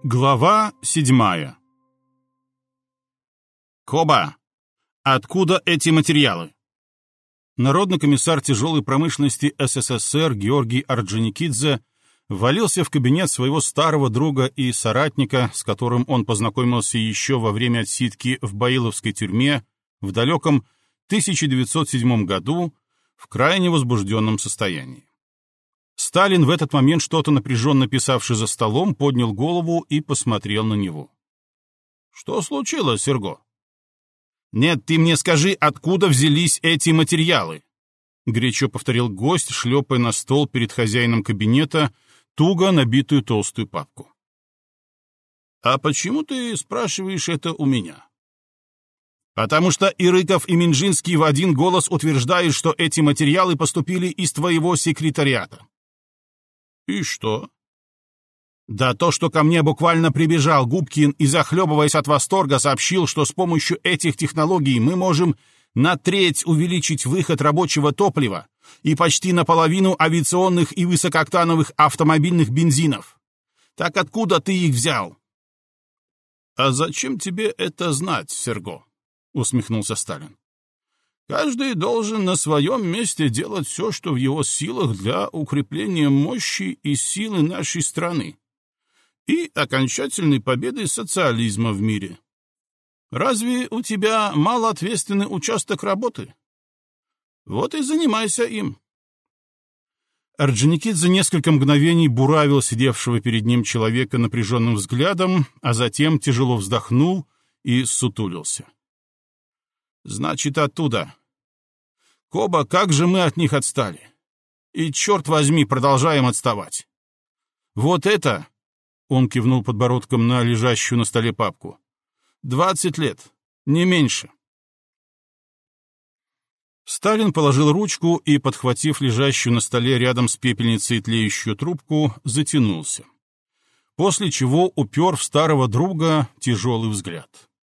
Глава 7. Коба, откуда эти материалы? Народный комиссар тяжелой промышленности СССР Георгий Орджоникидзе ввалился в кабинет своего старого друга и соратника, с которым он познакомился еще во время отсидки в Баиловской тюрьме в далеком 1907 году в крайне возбужденном состоянии. Сталин, в этот момент что-то напряженно писавший за столом, поднял голову и посмотрел на него. «Что случилось, Серго?» «Нет, ты мне скажи, откуда взялись эти материалы?» Горячо повторил гость, шлепая на стол перед хозяином кабинета туго набитую толстую папку. «А почему ты спрашиваешь это у меня?» «Потому что и Рыков, и Минжинский в один голос утверждают, что эти материалы поступили из твоего секретариата». «И что?» «Да то, что ко мне буквально прибежал Губкин и, захлебываясь от восторга, сообщил, что с помощью этих технологий мы можем на треть увеличить выход рабочего топлива и почти наполовину авиационных и высокооктановых автомобильных бензинов. Так откуда ты их взял?» «А зачем тебе это знать, Серго?» — усмехнулся Сталин. «Каждый должен на своем месте делать все, что в его силах для укрепления мощи и силы нашей страны и окончательной победы социализма в мире. Разве у тебя малоответственный участок работы? Вот и занимайся им». Орджоникидзе несколько мгновений буравил сидевшего перед ним человека напряженным взглядом, а затем тяжело вздохнул и ссутулился. «Значит, оттуда. Коба, как же мы от них отстали? И, черт возьми, продолжаем отставать. Вот это...» — он кивнул подбородком на лежащую на столе папку. 20 лет, не меньше». Сталин положил ручку и, подхватив лежащую на столе рядом с пепельницей тлеющую трубку, затянулся. После чего упер в старого друга тяжелый взгляд.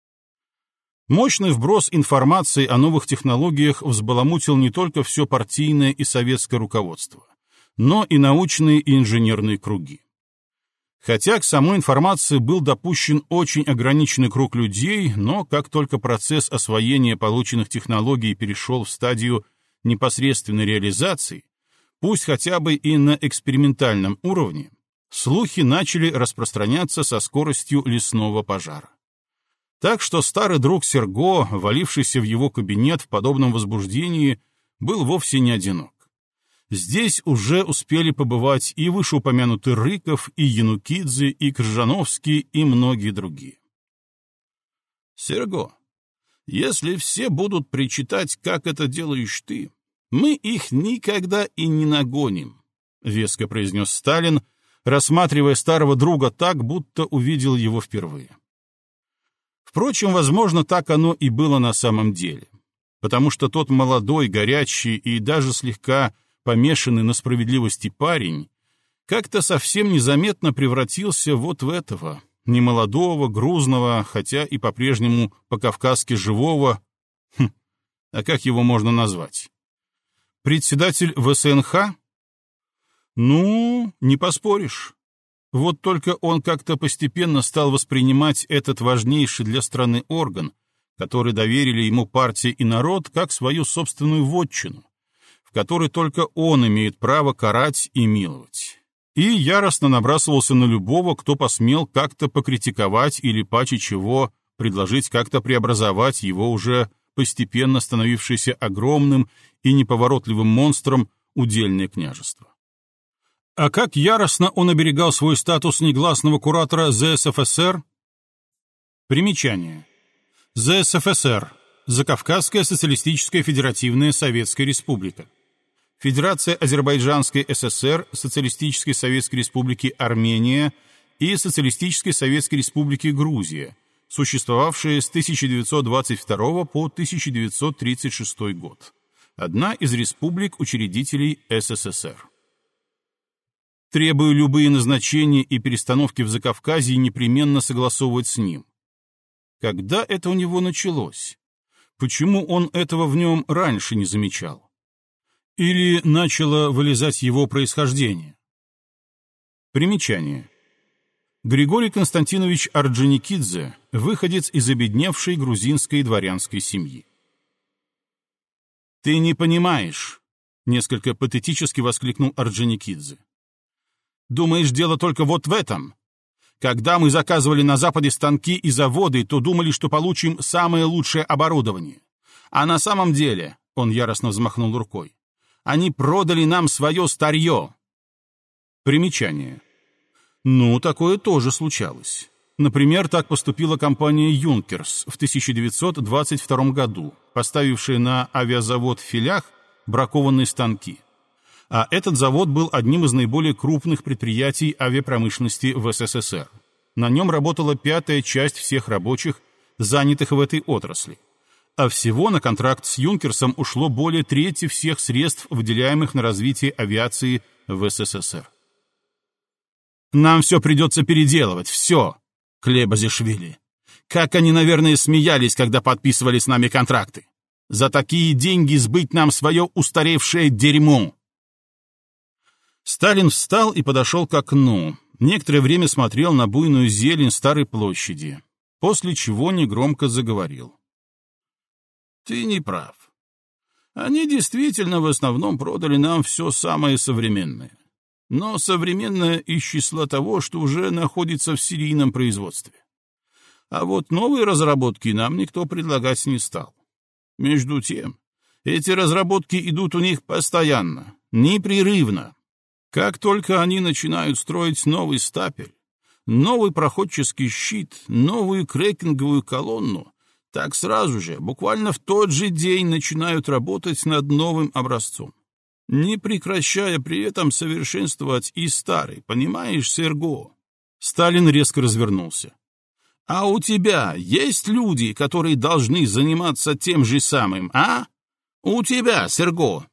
Мощный вброс информации о новых технологиях взбаламутил не только все партийное и советское руководство, но и научные и инженерные круги. Хотя к самой информации был допущен очень ограниченный круг людей, но как только процесс освоения полученных технологий перешел в стадию непосредственной реализации, пусть хотя бы и на экспериментальном уровне, слухи начали распространяться со скоростью лесного пожара. Так что старый друг Серго, валившийся в его кабинет в подобном возбуждении, был вовсе не одинок. Здесь уже успели побывать и вышеупомянутый Рыков, и Янукидзе, и Кржановский, и многие другие. «Серго, если все будут причитать, как это делаешь ты, мы их никогда и не нагоним», — веско произнес Сталин, рассматривая старого друга так, будто увидел его впервые. Впрочем, возможно, так оно и было на самом деле, потому что тот молодой, горячий и даже слегка помешанный на справедливости парень как-то совсем незаметно превратился вот в этого, немолодого, грузного, хотя и по-прежнему по-кавказски живого, а как его можно назвать? Председатель ВСНХ? Ну, не поспоришь. Вот только он как-то постепенно стал воспринимать этот важнейший для страны орган, который доверили ему партия и народ, как свою собственную вотчину, в которой только он имеет право карать и миловать. И яростно набрасывался на любого, кто посмел как-то покритиковать или, паче чего, предложить как-то преобразовать его уже постепенно становившееся огромным и неповоротливым монстром удельное княжество. А как яростно он оберегал свой статус негласного куратора ЗСФСР? Примечание. ЗСФСР. Закавказская социалистическая федеративная Советская Республика. Федерация Азербайджанской ССР, Социалистической Советской Республики Армения и Социалистической Советской Республики Грузия, существовавшие с 1922 по 1936 год. Одна из республик-учредителей СССР. Требую любые назначения и перестановки в Закавказье непременно согласовывать с ним. Когда это у него началось? Почему он этого в нем раньше не замечал? Или начало вылезать его происхождение? Примечание. Григорий Константинович Орджоникидзе, выходец из обедневшей грузинской дворянской семьи. «Ты не понимаешь», — несколько патетически воскликнул Орджоникидзе. «Думаешь, дело только вот в этом? Когда мы заказывали на Западе станки и заводы, то думали, что получим самое лучшее оборудование. А на самом деле, — он яростно взмахнул рукой, — они продали нам свое старье». Примечание. Ну, такое тоже случалось. Например, так поступила компания «Юнкерс» в 1922 году, поставившая на авиазавод в Филях бракованные станки. А этот завод был одним из наиболее крупных предприятий авиапромышленности в СССР. На нем работала 1/5 часть всех рабочих, занятых в этой отрасли. А всего на контракт с «Юнкерсом» ушло более 1/3 всех средств, выделяемых на развитие авиации в СССР. «Нам все придется переделывать, все!» Клебазишвили. Как они, наверное, смеялись, когда подписывали с нами контракты. За такие деньги сбыть нам свое устаревшее дерьмо. Сталин встал и подошел к окну. Некоторое время смотрел на буйную зелень Старой площади, после чего негромко заговорил. «Ты не прав. Они действительно в основном продали нам все самое современное. Но современное из числа того, что уже находится в серийном производстве. А вот новые разработки нам никто предлагать не стал. Между тем, эти разработки идут у них постоянно, непрерывно. Как только они начинают строить новый стапель, новый проходческий щит, новую крекинговую колонну, так сразу же, буквально в тот же день начинают работать над новым образцом, не прекращая при этом совершенствовать и старый, понимаешь, Серго?» Сталин резко развернулся. «А у тебя есть люди, которые должны заниматься тем же самым, а? У тебя, Серго?»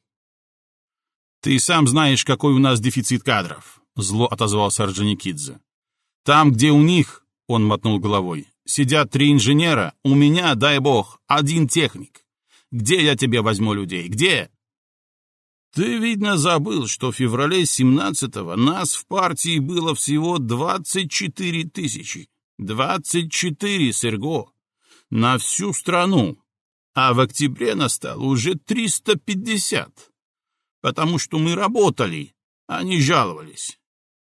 «Ты сам знаешь, какой у нас дефицит кадров», — зло отозвался Орджоникидзе. «Там, где у них, — он мотнул головой, — сидят 3 инженера, у меня, дай бог, 1 техник. Где я тебе возьму людей? Где?» «Ты, видно, забыл, что в феврале 17-го нас в партии было всего 24 тысячи. 24, Серго! На всю страну. А в октябре настало уже 350. Потому что мы работали, а не жаловались».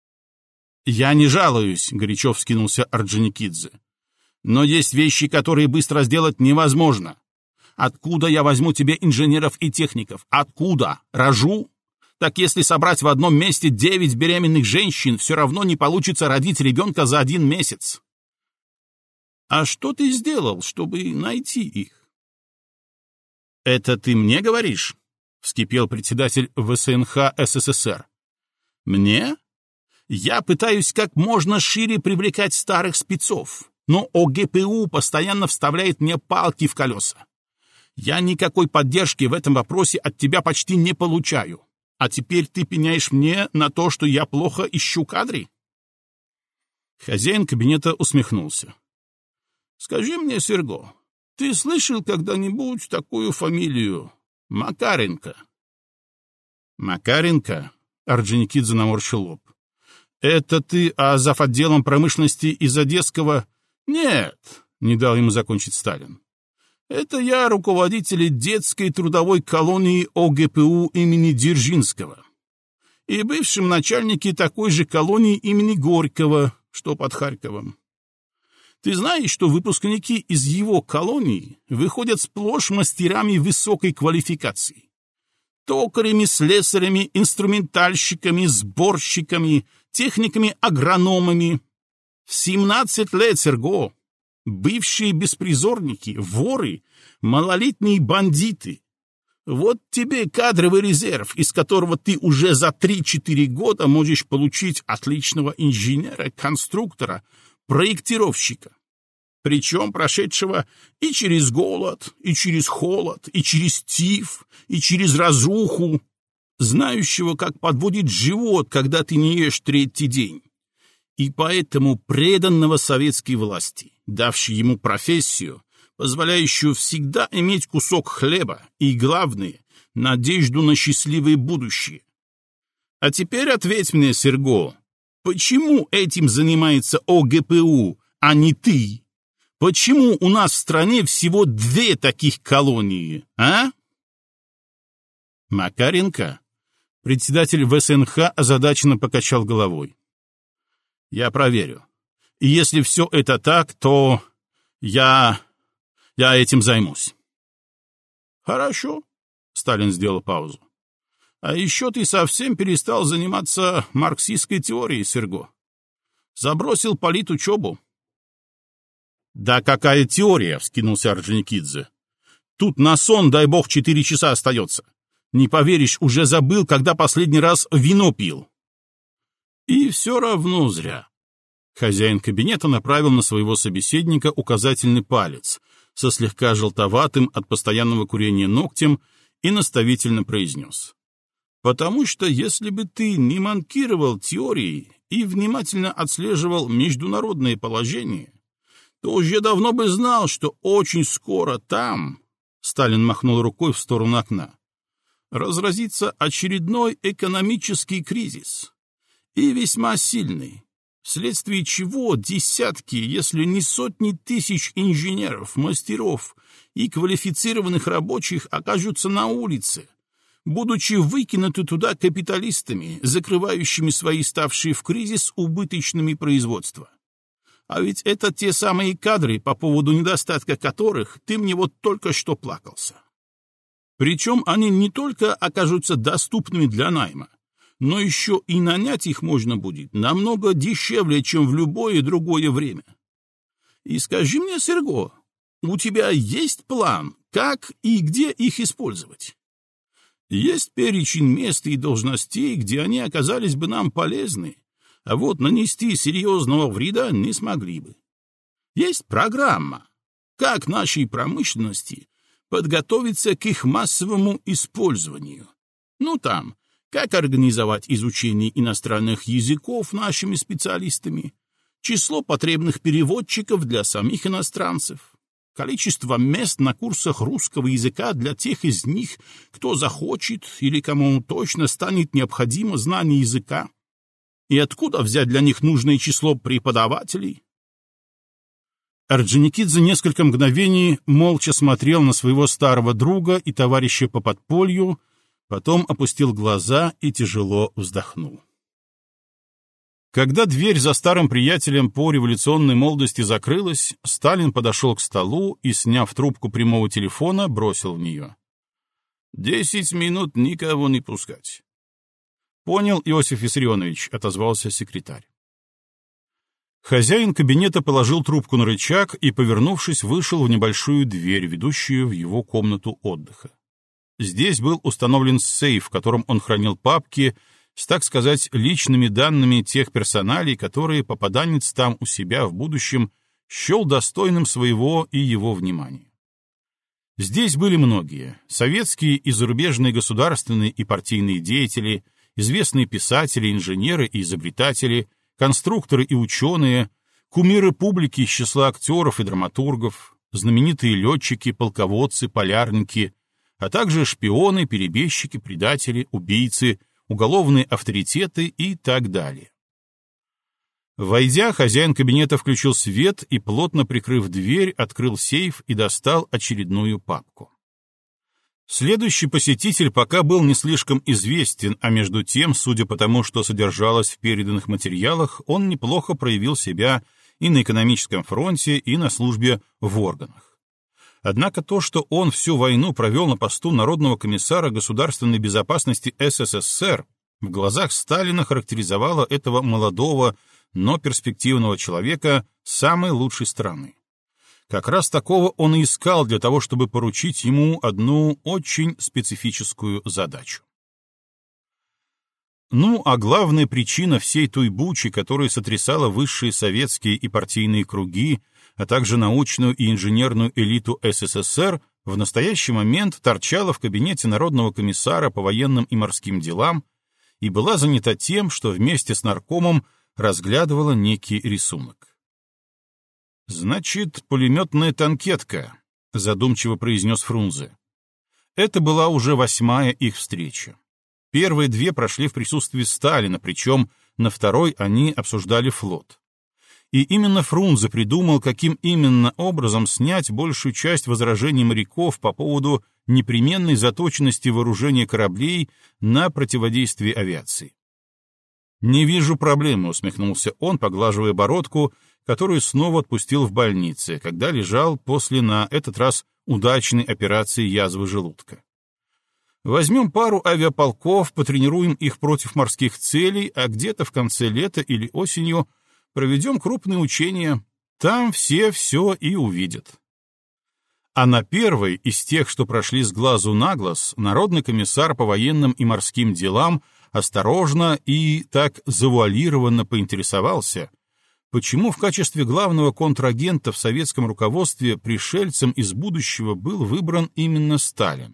«Я не жалуюсь», — горячо вскинулся Орджоникидзе. «Но есть вещи, которые быстро сделать невозможно. Откуда я возьму тебе инженеров и техников? Откуда? Рожу? Так если собрать в одном месте 9 беременных женщин, все равно не получится родить ребенка за 1 месяц. А что ты сделал, чтобы найти их?» «Это ты мне говоришь?» — вскипел председатель ВСНХ СССР. «Мне? Я пытаюсь как можно шире привлекать старых спецов, но ОГПУ постоянно вставляет мне палки в колеса. Я никакой поддержки в этом вопросе от тебя почти не получаю. А теперь ты пеняешь мне на то, что я плохо ищу кадры?» Хозяин кабинета усмехнулся. «Скажи мне, Серго, ты слышал когда-нибудь такую фамилию Макаренко?» «Макаренко?» — Орджоникидзе наморщил лоб. «Это ты зав. Отделом промышленности из Одесского?» «Нет», — не дал ему закончить Сталин. «Это я руководитель детской трудовой колонии ОГПУ имени Дзержинского и бывшем начальнике такой же колонии имени Горького, что под Харьковом. Ты знаешь, что выпускники из его колонии выходят сплошь мастерами высокой квалификации? Токарями, слесарями, инструментальщиками, сборщиками, техниками-агрономами. В 17 лет, Серго! Бывшие беспризорники, воры, малолетние бандиты. Вот тебе кадровый резерв, из которого ты уже за 3-4 года можешь получить отличного инженера, конструктора, проектировщика. Причем прошедшего и через голод, и через холод, и через тиф, и через разруху, знающего, как подводит живот, когда ты не ешь 3-й день. И поэтому преданного советской власти, давшей ему профессию, позволяющую всегда иметь кусок хлеба и, главное, надежду на счастливое будущее. А теперь ответь мне, Серго, Почему этим занимается ОГПУ, а не ты? Почему у нас в стране всего 2 таких колонии, а? Макаренко, председатель ВСНХ, озадаченно покачал головой. Я проверю. И если все это так, то я этим займусь. Хорошо, Сталин сделал паузу. А еще ты совсем перестал заниматься марксистской теорией, Серго. Забросил политучебу. Да какая теория, вскинулся Орджоникидзе. Тут на сон, дай бог, 4 часа остается. Не поверишь, уже забыл, когда последний раз вино пил. И все равно зря. Хозяин кабинета направил на своего собеседника указательный палец со слегка желтоватым от постоянного курения ногтем и наставительно произнес. Потому что если бы ты не манкировал теорией и внимательно отслеживал международные положения, то уже давно бы знал, что очень скоро там, Сталин махнул рукой в сторону окна, разразится очередной экономический кризис, и весьма сильный, вследствие чего десятки, если не сотни тысяч инженеров, мастеров и квалифицированных рабочих окажутся на улице, будучи выкинуты туда капиталистами, закрывающими свои ставшие в кризис убыточными производства. А ведь это те самые кадры, по поводу недостатка которых ты мне вот только что плакался. Причем они не только окажутся доступными для найма, но еще и нанять их можно будет намного дешевле, чем в любое другое время. И скажи мне, Серго, у тебя есть план, как и где их использовать? Есть перечень мест и должностей, где они оказались бы нам полезны, а вот нанести серьезного вреда не смогли бы. Есть программа, как нашей промышленности подготовиться к их массовому использованию. Ну там, как организовать изучение иностранных языков нашими специалистами, число потребных переводчиков для самих иностранцев, количество мест на курсах русского языка для тех из них, кто захочет или кому точно станет необходимо знание языка, и откуда взять для них нужное число преподавателей. Орджоникидзе несколько мгновений молча смотрел на своего старого друга и товарища по подполью, потом опустил глаза и тяжело вздохнул. Когда дверь за старым приятелем по революционной молодости закрылась, Сталин подошел к столу и, сняв трубку прямого телефона, бросил в нее. 10 минут никого не пускать. Понял, Иосиф Виссарионович, отозвался секретарь. Хозяин кабинета положил трубку на рычаг и, повернувшись, вышел в небольшую дверь, ведущую в его комнату отдыха. Здесь был установлен сейф, в котором он хранил папки с, так сказать, личными данными тех персоналей, которые попаданец там у себя в будущем счел достойным своего и его внимания. Здесь были многие — советские и зарубежные государственные и партийные деятели, известные писатели, инженеры и изобретатели, конструкторы и ученые, кумиры публики из числа актеров и драматургов, знаменитые летчики, полководцы, полярники, а также шпионы, перебежчики, предатели, убийцы, уголовные авторитеты и так далее. Войдя, хозяин кабинета включил свет и, плотно прикрыв дверь, открыл сейф и достал очередную папку. Следующий посетитель пока был не слишком известен, а между тем, судя по тому, что содержалось в переданных материалах, он неплохо проявил себя и на экономическом фронте, и на службе в органах. Однако то, что он всю войну провел на посту Народного комиссара государственной безопасности СССР, в глазах Сталина характеризовало этого молодого, но перспективного человека самой лучшей стороны. Как раз такого он и искал для того, чтобы поручить ему одну очень специфическую задачу. Ну, а главная причина всей той бучи, которая сотрясала высшие советские и партийные круги, а также научную и инженерную элиту СССР, в настоящий момент торчала в кабинете Народного комиссара по военным и морским делам и была занята тем, что вместе с наркомом разглядывала некий рисунок. «Значит, пулеметная танкетка», — задумчиво произнес Фрунзе. Это была уже 8-я их встреча. Первые 2 прошли в присутствии Сталина, причем на второй они обсуждали флот. И именно Фрунзе придумал, каким именно образом снять большую часть возражений моряков по поводу непременной заточенности вооружения кораблей на противодействие авиации. «Не вижу проблемы», — усмехнулся он, поглаживая бородку, которую снова отпустил в больнице, когда лежал после, на этот раз, удачной операции язвы желудка. «Возьмем пару авиаполков, потренируем их против морских целей, а где-то в конце лета или осенью проведем крупные учения. Там все и увидят». А на первой из тех, что прошли с глазу на глаз, народный комиссар по военным и морским делам осторожно и так завуалированно поинтересовался, почему в качестве главного контрагента в советском руководстве пришельцем из будущего был выбран именно Сталин.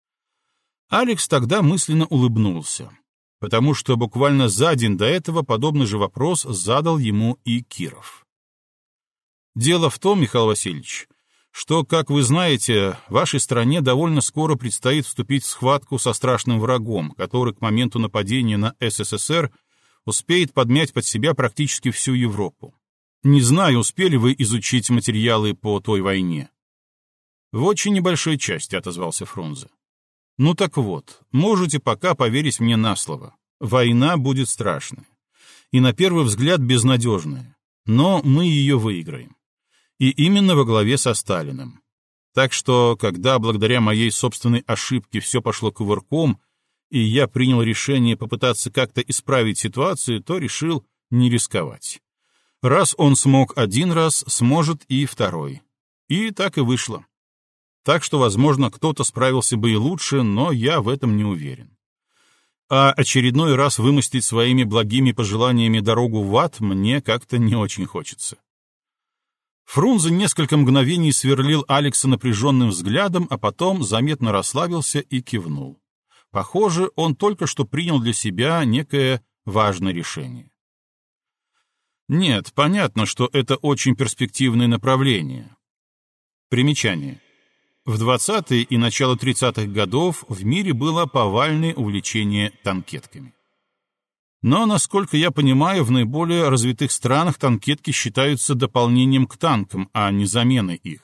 Алекс тогда мысленно улыбнулся, потому что буквально за день до этого подобный же вопрос задал ему и Киров. «Дело в том, Михаил Васильевич, что, как вы знаете, вашей стране довольно скоро предстоит вступить в схватку со страшным врагом, который к моменту нападения на СССР успеет подмять под себя практически всю Европу. Не знаю, успели вы изучить материалы по той войне?» «В очень небольшой части», — отозвался Фрунзе. «Ну так вот, можете пока поверить мне на слово. Война будет страшная. И на первый взгляд безнадежная. Но мы ее выиграем. И именно во главе со Сталиным. Так что, когда благодаря моей собственной ошибке все пошло кувырком, и я принял решение попытаться как-то исправить ситуацию, то решил не рисковать. Раз он смог один раз, сможет и второй. И так и вышло. Так что, возможно, кто-то справился бы и лучше, но я в этом не уверен. А очередной раз вымостить своими благими пожеланиями дорогу в ад мне как-то не очень хочется. Фрунзе несколько мгновений сверлил Алекса напряженным взглядом, а потом заметно расслабился и кивнул. Похоже, он только что принял для себя некое важное решение. Нет, понятно, что это очень перспективное направление. Примечание. В 20-е и начало 30-х годов в мире было повальное увлечение танкетками. Но, насколько я понимаю, в наиболее развитых странах танкетки считаются дополнением к танкам, а не заменой их.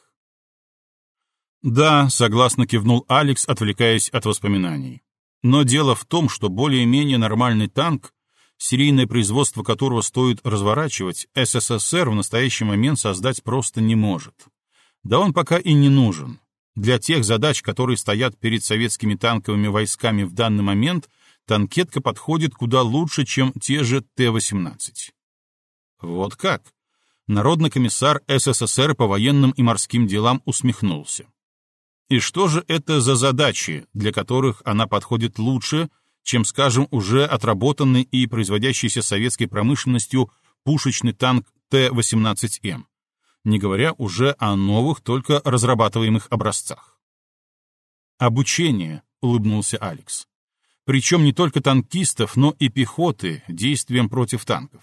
«Да», — согласно кивнул Алекс, отвлекаясь от воспоминаний. «Но дело в том, что более-менее нормальный танк, серийное производство которого стоит разворачивать, СССР в настоящий момент создать просто не может. Да он пока и не нужен. Для тех задач, которые стоят перед советскими танковыми войсками в данный момент, танкетка подходит куда лучше, чем те же Т-18. Вот как? Народный комиссар СССР по военным и морским делам усмехнулся. И что же это за задачи, для которых она подходит лучше, чем, скажем, уже отработанный и производящийся советской промышленностью пушечный танк Т-18М, не говоря уже о новых, только разрабатываемых образцах? «Обучение», — улыбнулся Алекс. Причем не только танкистов, но и пехоты действием против танков.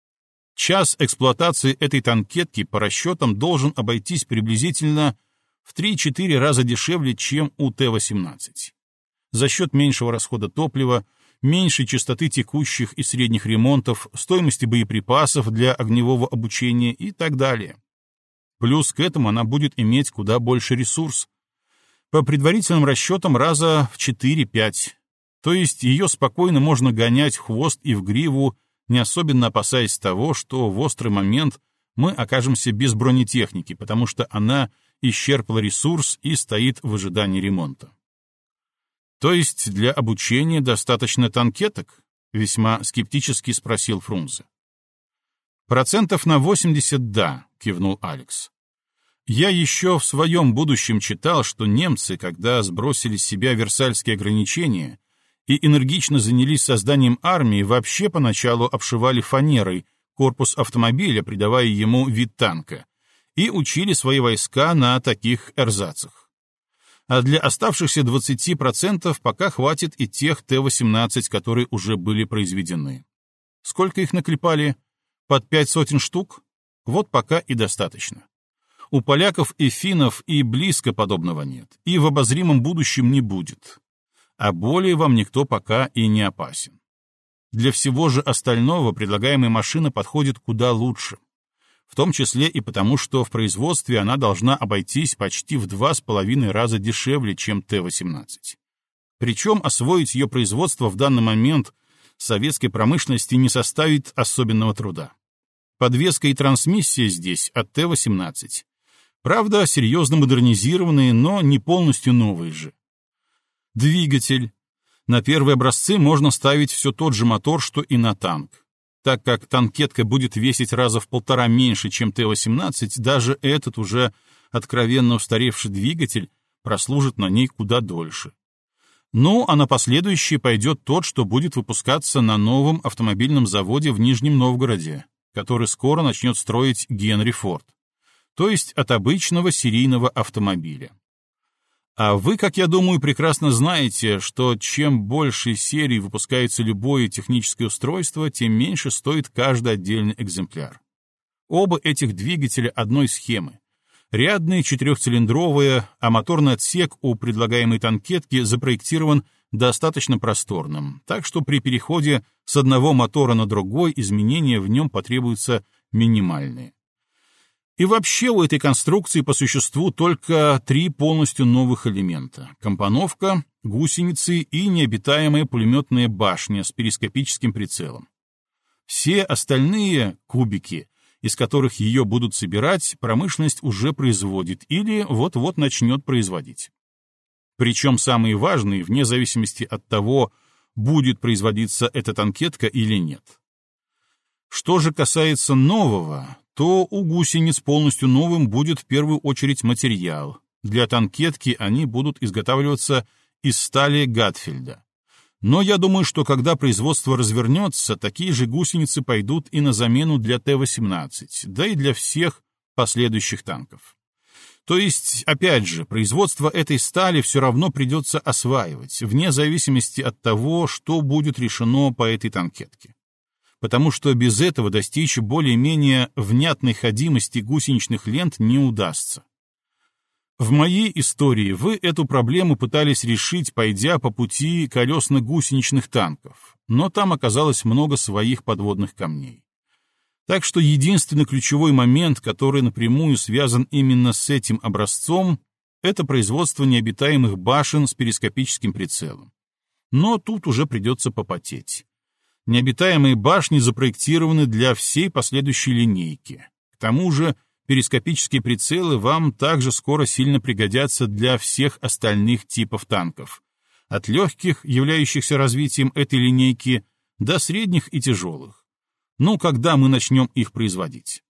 Час эксплуатации этой танкетки по расчетам должен обойтись приблизительно в 3-4 раза дешевле, чем у Т-18. За счет меньшего расхода топлива, меньшей частоты текущих и средних ремонтов, стоимости боеприпасов для огневого обучения и так далее. Плюс к этому она будет иметь куда больше ресурс. По предварительным расчетам раза в 4-5. То есть ее спокойно можно гонять в хвост и в гриву, не особенно опасаясь того, что в острый момент мы окажемся без бронетехники, потому что она исчерпала ресурс и стоит в ожидании ремонта. То есть для обучения достаточно танкеток? Весьма скептически спросил Фрунзе. «Процентов на 80 да», — кивнул Алекс. «Я еще в своем будущем читал, что немцы, когда сбросили с себя Версальские ограничения и энергично занялись созданием армии, вообще поначалу обшивали фанерой корпус автомобиля, придавая ему вид танка, и учили свои войска на таких эрзацах. А для оставшихся 20% пока хватит и тех Т-18, которые уже были произведены. Сколько их наклепали? Под 500 штук? Вот пока и достаточно. У поляков и финнов и близко подобного нет, и в обозримом будущем не будет. А более вам никто пока и не опасен. Для всего же остального предлагаемая машина подходит куда лучше. В том числе и потому, что в производстве она должна обойтись почти в 2,5 раза дешевле, чем Т-18. Причем освоить ее производство в данный момент советской промышленности не составит особенного труда. Подвеска и трансмиссия здесь от Т-18. Правда, серьезно модернизированные, но не полностью новые же. Двигатель. На первые образцы можно ставить все тот же мотор, что и на танк. Так как танкетка будет весить раза в 1,5 меньше, чем Т-18, даже этот уже откровенно устаревший двигатель прослужит на ней куда дольше. Ну, а на последующий пойдет тот, что будет выпускаться на новом автомобильном заводе в Нижнем Новгороде, который скоро начнет строить Генри Форд, то есть от обычного серийного автомобиля. А вы, как я думаю, прекрасно знаете, что чем больше серий выпускается любое техническое устройство, тем меньше стоит каждый отдельный экземпляр. Оба этих двигателя одной схемы. Рядные четырехцилиндровые, а моторный отсек у предлагаемой танкетки запроектирован достаточно просторным, так что при переходе с одного мотора на другой изменения в нем потребуются минимальные. И вообще у этой конструкции по существу только 3 полностью новых элемента: компоновка, гусеницы и необитаемая пулеметная башня с перископическим прицелом. Все остальные кубики, из которых ее будут собирать, промышленность уже производит или вот-вот начнет производить. Причем самые важные, вне зависимости от того, будет производиться эта танкетка или нет. Что же касается нового, то у гусениц полностью новым будет в первую очередь материал. Для танкетки они будут изготавливаться из стали Гатфельда. Но я думаю, что когда производство развернется, такие же гусеницы пойдут и на замену для Т-18, да и для всех последующих танков. То есть, опять же, производство этой стали все равно придется осваивать, вне зависимости от того, что будет решено по этой танкетке. Потому что без этого достичь более-менее внятной ходимости гусеничных лент не удастся. В моей истории вы эту проблему пытались решить, пойдя по пути колесно-гусеничных танков, но там оказалось много своих подводных камней. Так что единственный ключевой момент, который напрямую связан именно с этим образцом, это производство необитаемых башен с перископическим прицелом. Но тут уже придется попотеть. Необитаемые башни запроектированы для всей последующей линейки. К тому же перископические прицелы вам также скоро сильно пригодятся для всех остальных типов танков, от легких, являющихся развитием этой линейки, до средних и тяжелых. Ну, когда мы начнем их производить?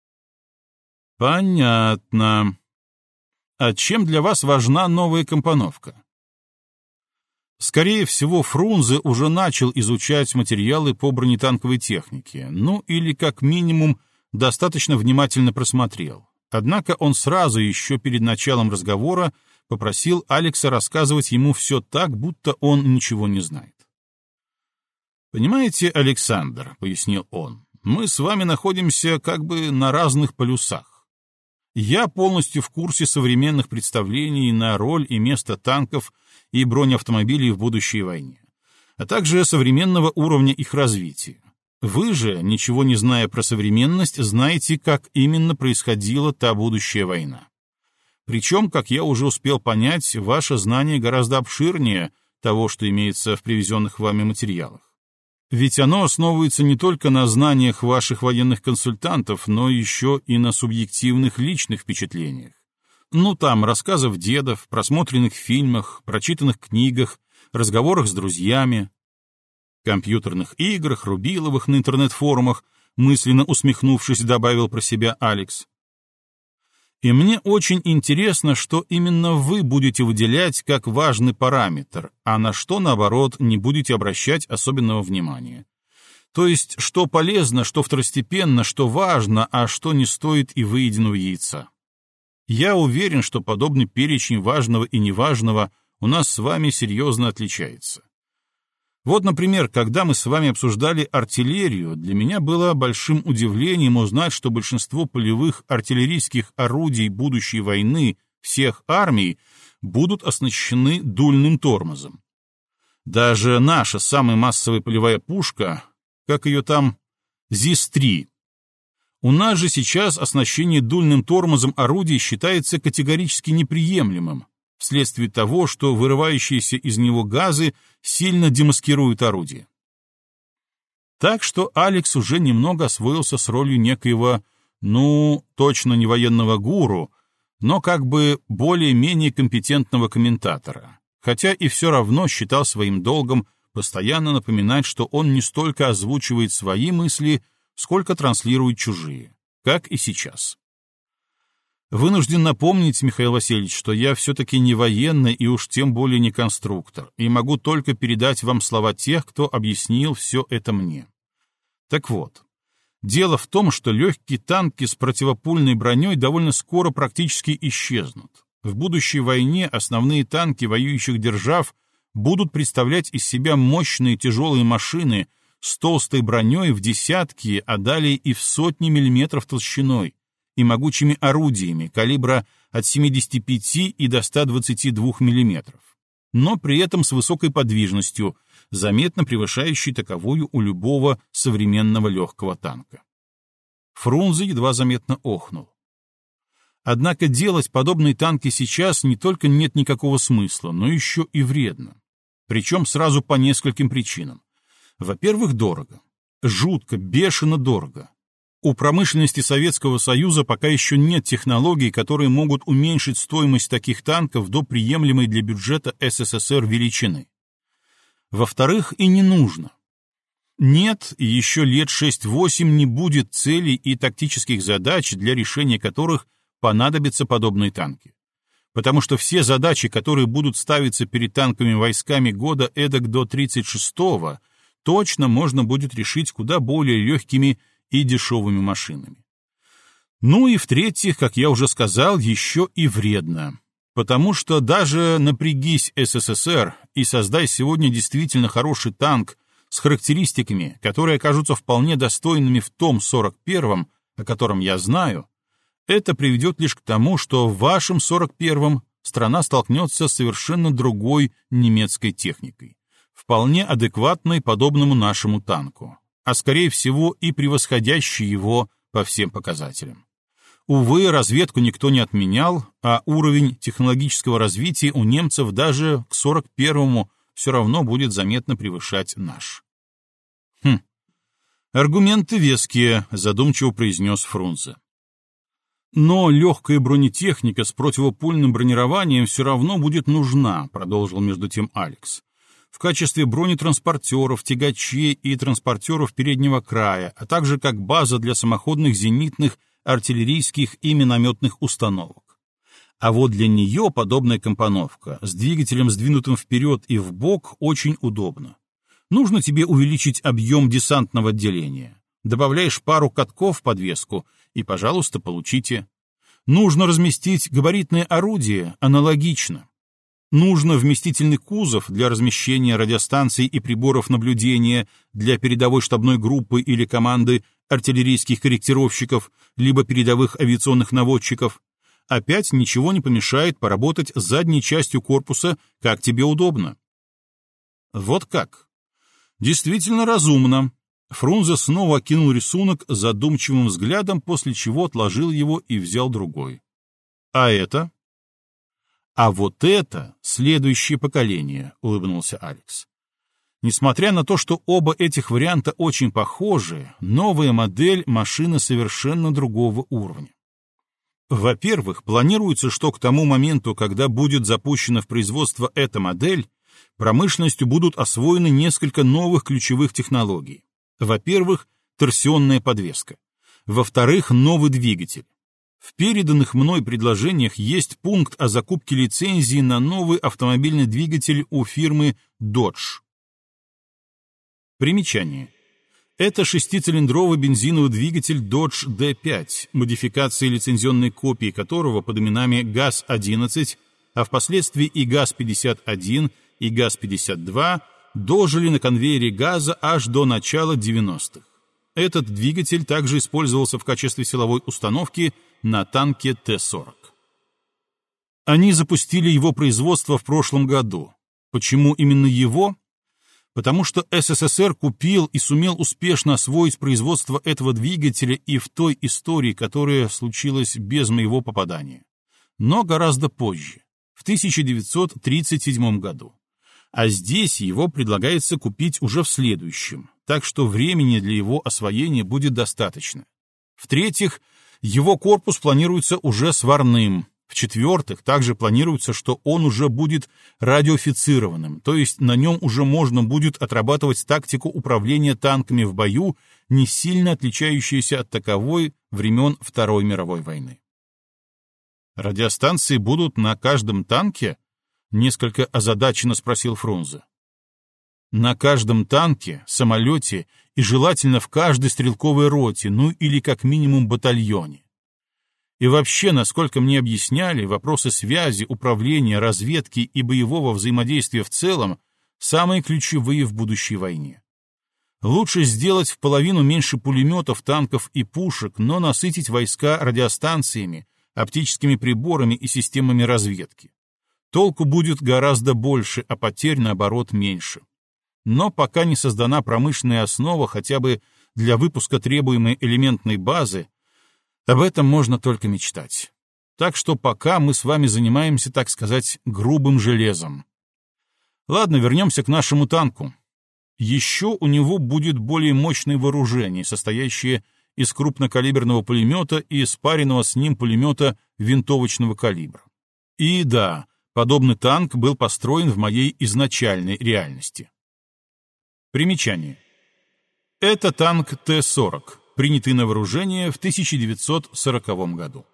Понятно. А чем для вас важна новая компоновка? Скорее всего, Фрунзе уже начал изучать материалы по бронетанковой технике, ну или, как минимум, достаточно внимательно просмотрел. Однако он сразу, еще перед началом разговора, попросил Алекса рассказывать ему все так, будто он ничего не знает. «Понимаете, Александр», — пояснил он, — «мы с вами находимся как бы на разных полюсах. Я полностью в курсе современных представлений на роль и место танков и бронеавтомобилей в будущей войне, а также современного уровня их развития. Вы же, ничего не зная про современность, знаете, как именно происходила та будущая война. Причем, как я уже успел понять, ваше знание гораздо обширнее того, что имеется в привезенных вами материалах. Ведь оно основывается не только на знаниях ваших военных консультантов, но еще и на субъективных личных впечатлениях. Ну, там, рассказов дедов, просмотренных фильмах, прочитанных книгах, разговорах с друзьями, компьютерных играх, рубиловых на интернет-форумах, мысленно усмехнувшись, добавил про себя Алекс. И мне очень интересно, что именно вы будете выделять как важный параметр, а на что, наоборот, не будете обращать особенного внимания. То есть, что полезно, что второстепенно, что важно, а что не стоит и выеденного яйца. Я уверен, что подобный перечень важного и неважного у нас с вами серьезно отличается. Вот, например, когда мы с вами обсуждали артиллерию, для меня было большим удивлением узнать, что большинство полевых артиллерийских орудий будущей войны всех армий будут оснащены дульным тормозом. Даже наша самая массовая полевая пушка, как ее там, ЗИС-3. У нас же сейчас оснащение дульным тормозом орудий считается категорически неприемлемым, вследствие того, что вырывающиеся из него газы сильно демаскируют орудие. Так что Алекс уже немного освоился с ролью некоего, точно не военного гуру, но как бы более-менее компетентного комментатора, хотя и все равно считал своим долгом постоянно напоминать, что он не столько озвучивает свои мысли, сколько транслирует чужие, как и сейчас. Вынужден напомнить, Михаил Васильевич, что я все-таки не военный и уж тем более не конструктор, и могу только передать вам слова тех, кто объяснил все это мне. Так вот, дело в том, что легкие танки с противопульной броней довольно скоро практически исчезнут. В будущей войне основные танки воюющих держав будут представлять из себя мощные тяжелые машины с толстой броней в десятки, а далее и в сотни миллиметров толщиной, и могучими орудиями калибра от 75 и до 122 мм, но при этом с высокой подвижностью, заметно превышающей таковую у любого современного легкого танка. Фрунзе едва заметно охнул. Однако делать подобные танки сейчас не только нет никакого смысла, но еще и вредно. Причем сразу по нескольким причинам. Во-первых, дорого. Жутко, бешено дорого. У промышленности Советского Союза пока еще нет технологий, которые могут уменьшить стоимость таких танков до приемлемой для бюджета СССР величины. Во-вторых, и не нужно. Нет, и еще лет 6-8 не будет целей и тактических задач, для решения которых понадобятся подобные танки. Потому что все задачи, которые будут ставиться перед танковыми войсками года эдак до 36-го, точно можно будет решить куда более легкими и дешевыми машинами. Ну и в-третьих, как я уже сказал, еще и вредно. Потому что даже напрягись СССР и создай сегодня действительно хороший танк с характеристиками, которые окажутся вполне достойными в том 41-м, о котором я знаю, это приведет лишь к тому, что в вашем 41-м страна столкнется с совершенно другой немецкой техникой, вполне адекватной подобному нашему танку, а скорее всего и превосходящей его по всем показателям. Увы, разведку никто не отменял, а уровень технологического развития у немцев даже к 41-му все равно будет заметно превышать наш. Аргументы веские, задумчиво произнес Фрунзе. Но легкая бронетехника с противопульным бронированием все равно будет нужна, продолжил между тем Алекс. В качестве бронетранспортеров, тягачей и транспортеров переднего края, а также как база для самоходных зенитных, артиллерийских и минометных установок. А вот для нее подобная компоновка с двигателем, сдвинутым вперед и вбок, очень удобна. Нужно тебе увеличить объем десантного отделения. Добавляешь пару катков в подвеску, и, пожалуйста, получите. Нужно разместить габаритное орудие, аналогично. Нужно вместительный кузов для размещения радиостанций и приборов наблюдения для передовой штабной группы или команды артиллерийских корректировщиков, либо передовых авиационных наводчиков. Опять ничего не помешает поработать с задней частью корпуса, как тебе удобно. Вот как. Действительно разумно. Фрунзе снова окинул рисунок задумчивым взглядом, после чего отложил его и взял другой. А это? А вот это следующее поколение, улыбнулся Алекс. Несмотря на то, что оба этих варианта очень похожи, новая модель машины совершенно другого уровня. Во-первых, планируется, что к тому моменту, когда будет запущена в производство эта модель, промышленностью будут освоены несколько новых ключевых технологий. Во-первых, торсионная подвеска. Во-вторых, новый двигатель. В переданных мной предложениях есть пункт о закупке лицензии на новый автомобильный двигатель у фирмы Dodge. Примечание. Это шестицилиндровый бензиновый двигатель Dodge D5, модификации лицензионной копии которого под именами ГАЗ-11, а впоследствии и ГАЗ-51, и ГАЗ-52 дожили на конвейере газа аж до начала 90-х. Этот двигатель также использовался в качестве силовой установки на танке Т-40. Они запустили его производство в прошлом году. Почему именно его? Потому что СССР купил и сумел успешно освоить производство этого двигателя и в той истории, которая случилась без моего попадания. Но гораздо позже, в 1937 году. А здесь его предлагается купить уже в следующем, так что времени для его освоения будет достаточно. В-третьих, его корпус планируется уже сварным. В-четвертых, также планируется, что он уже будет радиофицированным, то есть на нем уже можно будет отрабатывать тактику управления танками в бою, не сильно отличающуюся от таковой времен Второй мировой войны. «Радиостанции будут на каждом танке?» — несколько озадаченно спросил Фрунзе. «На каждом танке, самолете и желательно в каждой стрелковой роте, ну или как минимум батальоне. И вообще, насколько мне объясняли, вопросы связи, управления, разведки и боевого взаимодействия в целом самые ключевые в будущей войне. Лучше сделать в половину меньше пулеметов, танков и пушек, но насытить войска радиостанциями, оптическими приборами и системами разведки. Толку будет гораздо больше, а потерь, наоборот, меньше. Но пока не создана промышленная основа хотя бы для выпуска требуемой элементной базы, об этом можно только мечтать. Так что пока мы с вами занимаемся, так сказать, грубым железом. Ладно, вернемся к нашему танку. Еще у него будет более мощное вооружение, состоящее из крупнокалиберного пулемета и спаренного с ним пулемета винтовочного калибра. И да, подобный танк был построен в моей изначальной реальности. Примечание. Это танк Т-40, принятый на вооружение в 1940 году.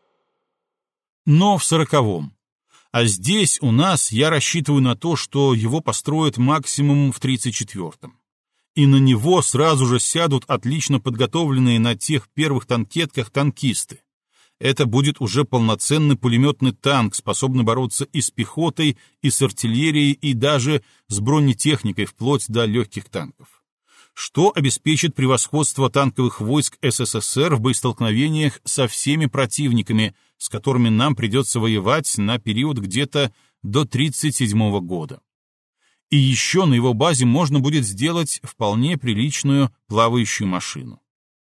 Но в 40-м. А здесь у нас я рассчитываю на то, что его построят максимум в 34-м. И на него сразу же сядут отлично подготовленные на тех первых танкетках танкисты. Это будет уже полноценный пулеметный танк, способный бороться и с пехотой, и с артиллерией, и даже с бронетехникой, вплоть до легких танков. Что обеспечит превосходство танковых войск СССР в боестолкновениях со всеми противниками, с которыми нам придется воевать на период где-то до 1937 года. И еще на его базе можно будет сделать вполне приличную плавающую машину.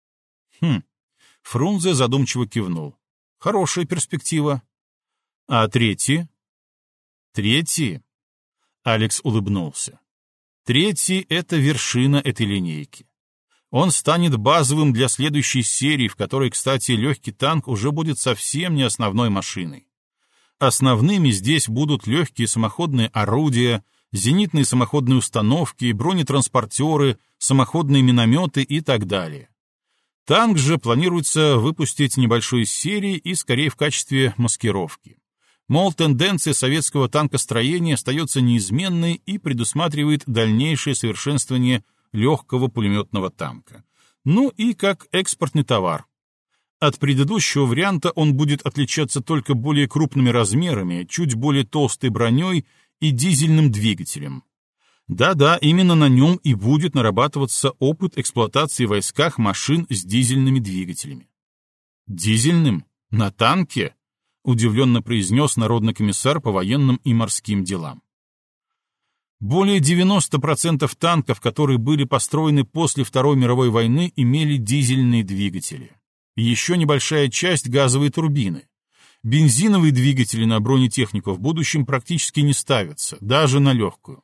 Фрунзе задумчиво кивнул. Хорошая перспектива. А третий? Третий? Алекс улыбнулся. Третий — это вершина этой линейки. Он станет базовым для следующей серии, в которой, кстати, легкий танк уже будет совсем не основной машиной. Основными здесь будут легкие самоходные орудия, зенитные самоходные установки, бронетранспортеры, самоходные минометы и так далее. Танк же планируется выпустить небольшой серии и скорее в качестве маскировки. Мол, тенденция советского танкостроения остается неизменной и предусматривает дальнейшее совершенствование легкого пулеметного танка. Ну и как экспортный товар. От предыдущего варианта он будет отличаться только более крупными размерами, чуть более толстой броней и дизельным двигателем. Да-да, именно на нем и будет нарабатываться опыт эксплуатации в войсках машин с дизельными двигателями. «Дизельным? На танке?» — удивленно произнес народный комиссар по военным и морским делам. Более 90% танков, которые были построены после Второй мировой войны, имели дизельные двигатели. Еще небольшая часть — газовые турбины. Бензиновые двигатели на бронетехнику в будущем практически не ставятся, даже на легкую.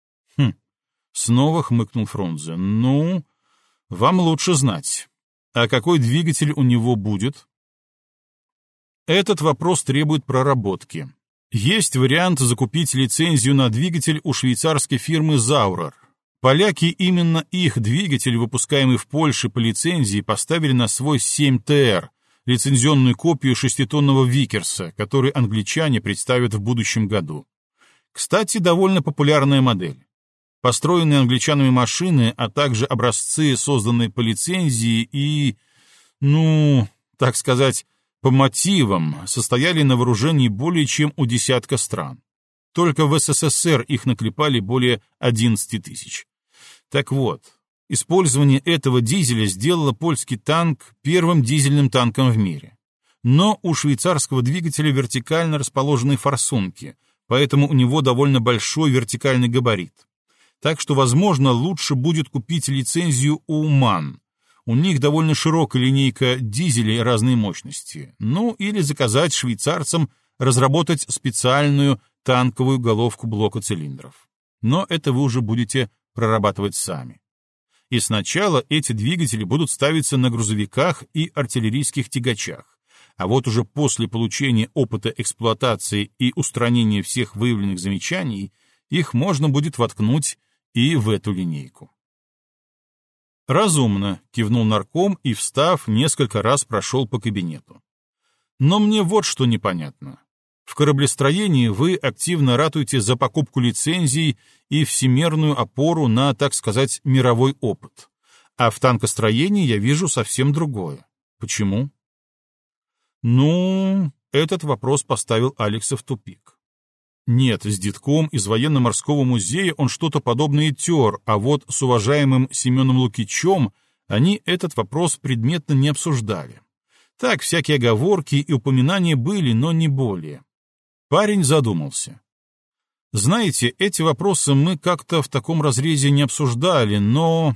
Снова хмыкнул Фрунзе. Ну, вам лучше знать. А какой двигатель у него будет? Этот вопрос требует проработки. Есть вариант закупить лицензию на двигатель у швейцарской фирмы Zaurer. Поляки именно их двигатель, выпускаемый в Польше по лицензии, поставили на свой 7ТР, лицензионную копию шеститонного Викерса, который англичане представят в будущем году. Кстати, довольно популярная модель. Построенные англичанами машины, а также образцы, созданные по лицензии и, так сказать, по мотивам, состояли на вооружении более чем у десятка стран. Только в СССР их наклепали более 11 тысяч. Так вот, использование этого дизеля сделало польский танк первым дизельным танком в мире. Но у швейцарского двигателя вертикально расположены форсунки, поэтому у него довольно большой вертикальный габарит. Так что, возможно, лучше будет купить лицензию у МАН. У них довольно широкая линейка дизелей разной мощности. Ну, или заказать швейцарцам разработать специальную танковую головку блока цилиндров. Но это вы уже будете прорабатывать сами. И сначала эти двигатели будут ставиться на грузовиках и артиллерийских тягачах, а вот уже после получения опыта эксплуатации и устранения всех выявленных замечаний их можно будет воткнуть и в эту линейку. «Разумно», — кивнул нарком и, встав, несколько раз прошел по кабинету. «Но мне вот что непонятно. В кораблестроении вы активно ратуете за покупку лицензий и всемирную опору на, так сказать, мировой опыт. А в танкостроении я вижу совсем другое. Почему?» Ну, этот вопрос поставил Алекса в тупик. Нет, с детком из военно-морского музея он что-то подобное тер, а вот с уважаемым Семеном Лукичем они этот вопрос предметно не обсуждали. Так, всякие оговорки и упоминания были, но не более. Парень задумался. Знаете, эти вопросы мы как-то в таком разрезе не обсуждали, но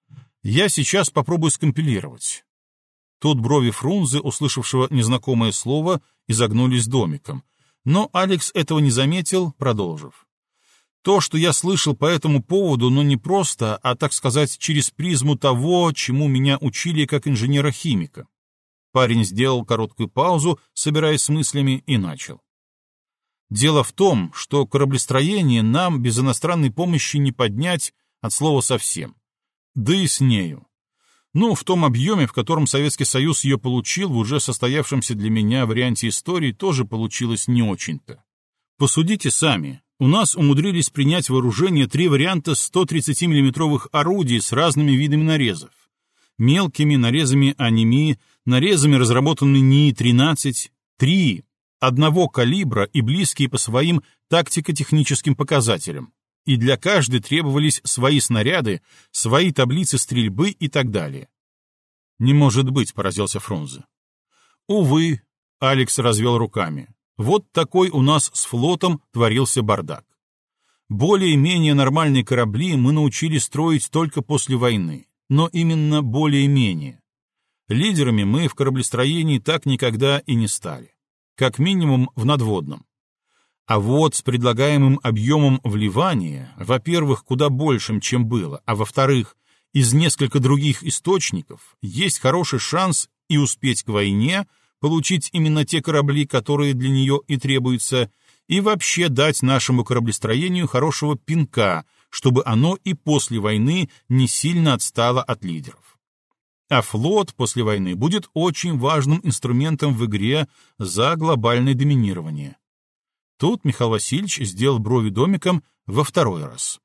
я сейчас попробую скомпилировать. Тут брови Фрунзе, услышавшего незнакомое слово, изогнулись домиком. Но Алекс этого не заметил, продолжив. То, что я слышал по этому поводу, но не просто, а, так сказать, через призму того, чему меня учили как инженера-химика. Парень сделал короткую паузу, собираясь с мыслями, и начал. Дело в том, что кораблестроение нам без иностранной помощи не поднять от слова совсем. Да и с нею. Ну, в том объеме, в котором Советский Союз ее получил, в уже состоявшемся для меня варианте истории, тоже получилось не очень-то. Посудите сами. У нас умудрились принять в вооружение 3 варианта 130 миллиметровых орудий с разными видами нарезов. Мелкими нарезами АНИМИ, нарезами разработанными НИИ-13, 3 одного калибра и близкие по своим тактико-техническим показателям. И для каждой требовались свои снаряды, свои таблицы стрельбы и так далее. «Не может быть», — поразился Фрунзе. «Увы», — Алекс развел руками, — «вот такой у нас с флотом творился бардак. Более-менее нормальные корабли мы научились строить только после войны, но именно более-менее. Лидерами мы в кораблестроении так никогда и не стали. Как минимум в надводном. А вот с предлагаемым объемом вливания, во-первых, куда большим, чем было, а во-вторых, из нескольких других источников, есть хороший шанс и успеть к войне, получить именно те корабли, которые для нее и требуются, и вообще дать нашему кораблестроению хорошего пинка, чтобы оно и после войны не сильно отстало от лидеров. А флот после войны будет очень важным инструментом в игре за глобальное доминирование. Тут Михаил Васильевич сделал брови домиком во второй раз.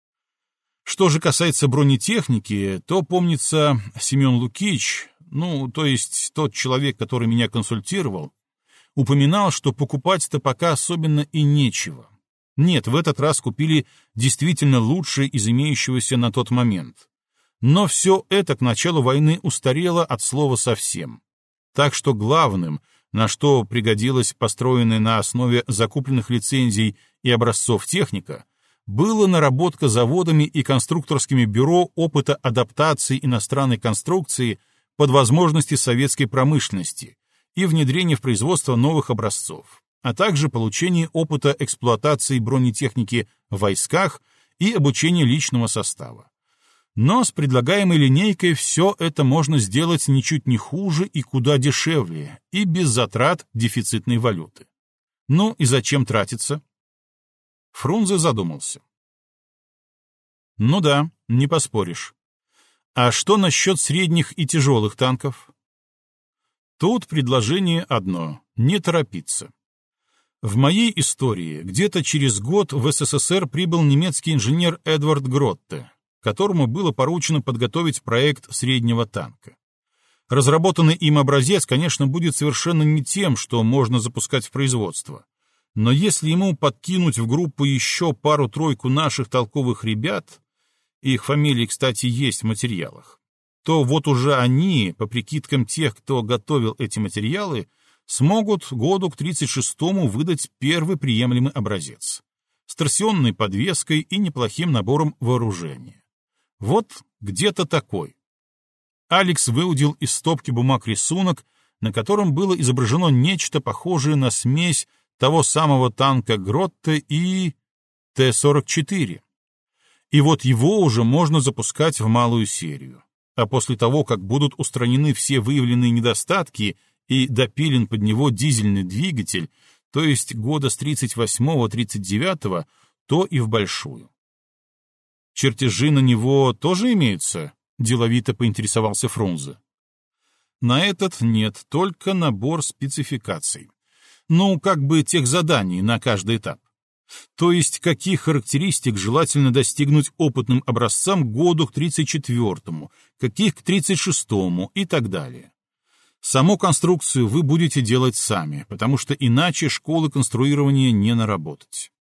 Что же касается бронетехники, то, помнится, Семен Лукич, то есть тот человек, который меня консультировал, упоминал, что покупать-то пока особенно и нечего. Нет, в этот раз купили действительно лучшее из имеющегося на тот момент. Но все это к началу войны устарело от слова совсем. Так что главным, на что пригодилась построенная на основе закупленных лицензий и образцов техника, была наработка заводами и конструкторскими бюро опыта адаптации иностранной конструкции под возможности советской промышленности и внедрение в производство новых образцов, а также получение опыта эксплуатации бронетехники в войсках и обучение личного состава. Но с предлагаемой линейкой все это можно сделать ничуть не хуже и куда дешевле, и без затрат дефицитной валюты. Ну и зачем тратиться? Фрунзе задумался. Ну да, не поспоришь. А что насчет средних и тяжелых танков? Тут предложение одно — не торопиться. В моей истории где-то через год в СССР прибыл немецкий инженер Эдвард Гротте, которому было поручено подготовить проект среднего танка. Разработанный им образец, конечно, будет совершенно не тем, что можно запускать в производство. Но если ему подкинуть в группу еще пару-тройку наших толковых ребят, их фамилии, кстати, есть в материалах, то вот уже они, по прикидкам тех, кто готовил эти материалы, смогут году к 36-му выдать первый приемлемый образец. с торсионной подвеской и неплохим набором вооружения. Вот где-то такой. Алекс выудил из стопки бумаг рисунок, на котором было изображено нечто похожее на смесь того самого танка Гротте и Т-44. И вот его уже можно запускать в малую серию. А после того, как будут устранены все выявленные недостатки и допилен под него дизельный двигатель, то есть года с 38-39, то и в большую. Чертежи на него тоже имеются? Деловито поинтересовался Фрунзе. На этот нет, только набор спецификаций. Ну, как бы тех заданий на каждый этап. То есть, каких характеристик желательно достигнуть опытным образцам году к 34-му, каких к 36-му и так далее. Саму конструкцию вы будете делать сами, потому что иначе школы конструирования не наработать.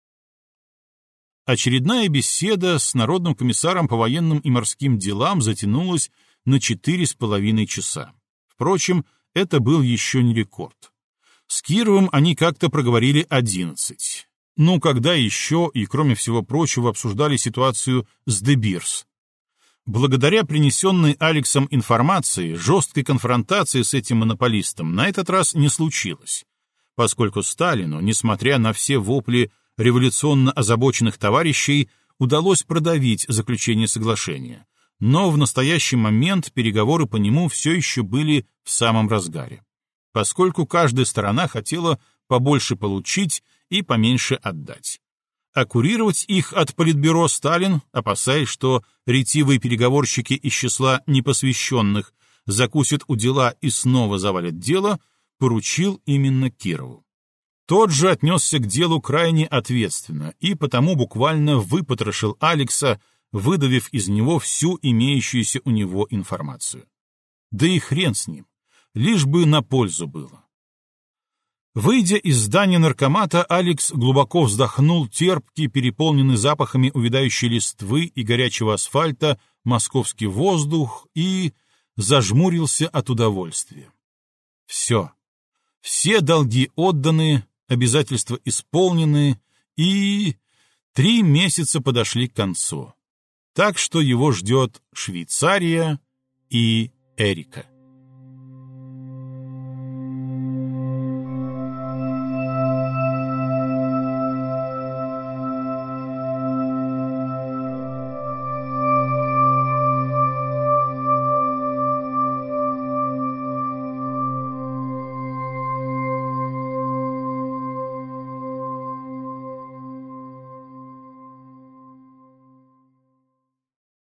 Очередная беседа с народным комиссаром по военным и морским делам затянулась на 4,5 часа. Впрочем, это был еще не рекорд. С Кировым они как-то проговорили 11. Ну, когда еще, и кроме всего прочего, обсуждали ситуацию с Де Бирс. Благодаря принесенной Алексом информации, жесткой конфронтации с этим монополистом на этот раз не случилось, поскольку Сталину, несмотря на все вопли революционно озабоченных товарищей, удалось продавить заключение соглашения, но в настоящий момент переговоры по нему все еще были в самом разгаре, поскольку каждая сторона хотела побольше получить и поменьше отдать. А курировать их от Политбюро Сталин, опасаясь, что ретивые переговорщики из числа непосвященных закусят у дела и снова завалят дело, поручил именно Кирову. Тот же отнесся к делу крайне ответственно и потому буквально выпотрошил Алекса, выдавив из него всю имеющуюся у него информацию. Да и хрен с ним, лишь бы на пользу было. Выйдя из здания наркомата, Алекс глубоко вздохнул терпкий, переполненный запахами увядающей листвы и горячего асфальта московский воздух и зажмурился от удовольствия. Все долги отданы, обязательства исполнены, и 3 месяца подошли к концу. Так что его ждет Швейцария и Эрика.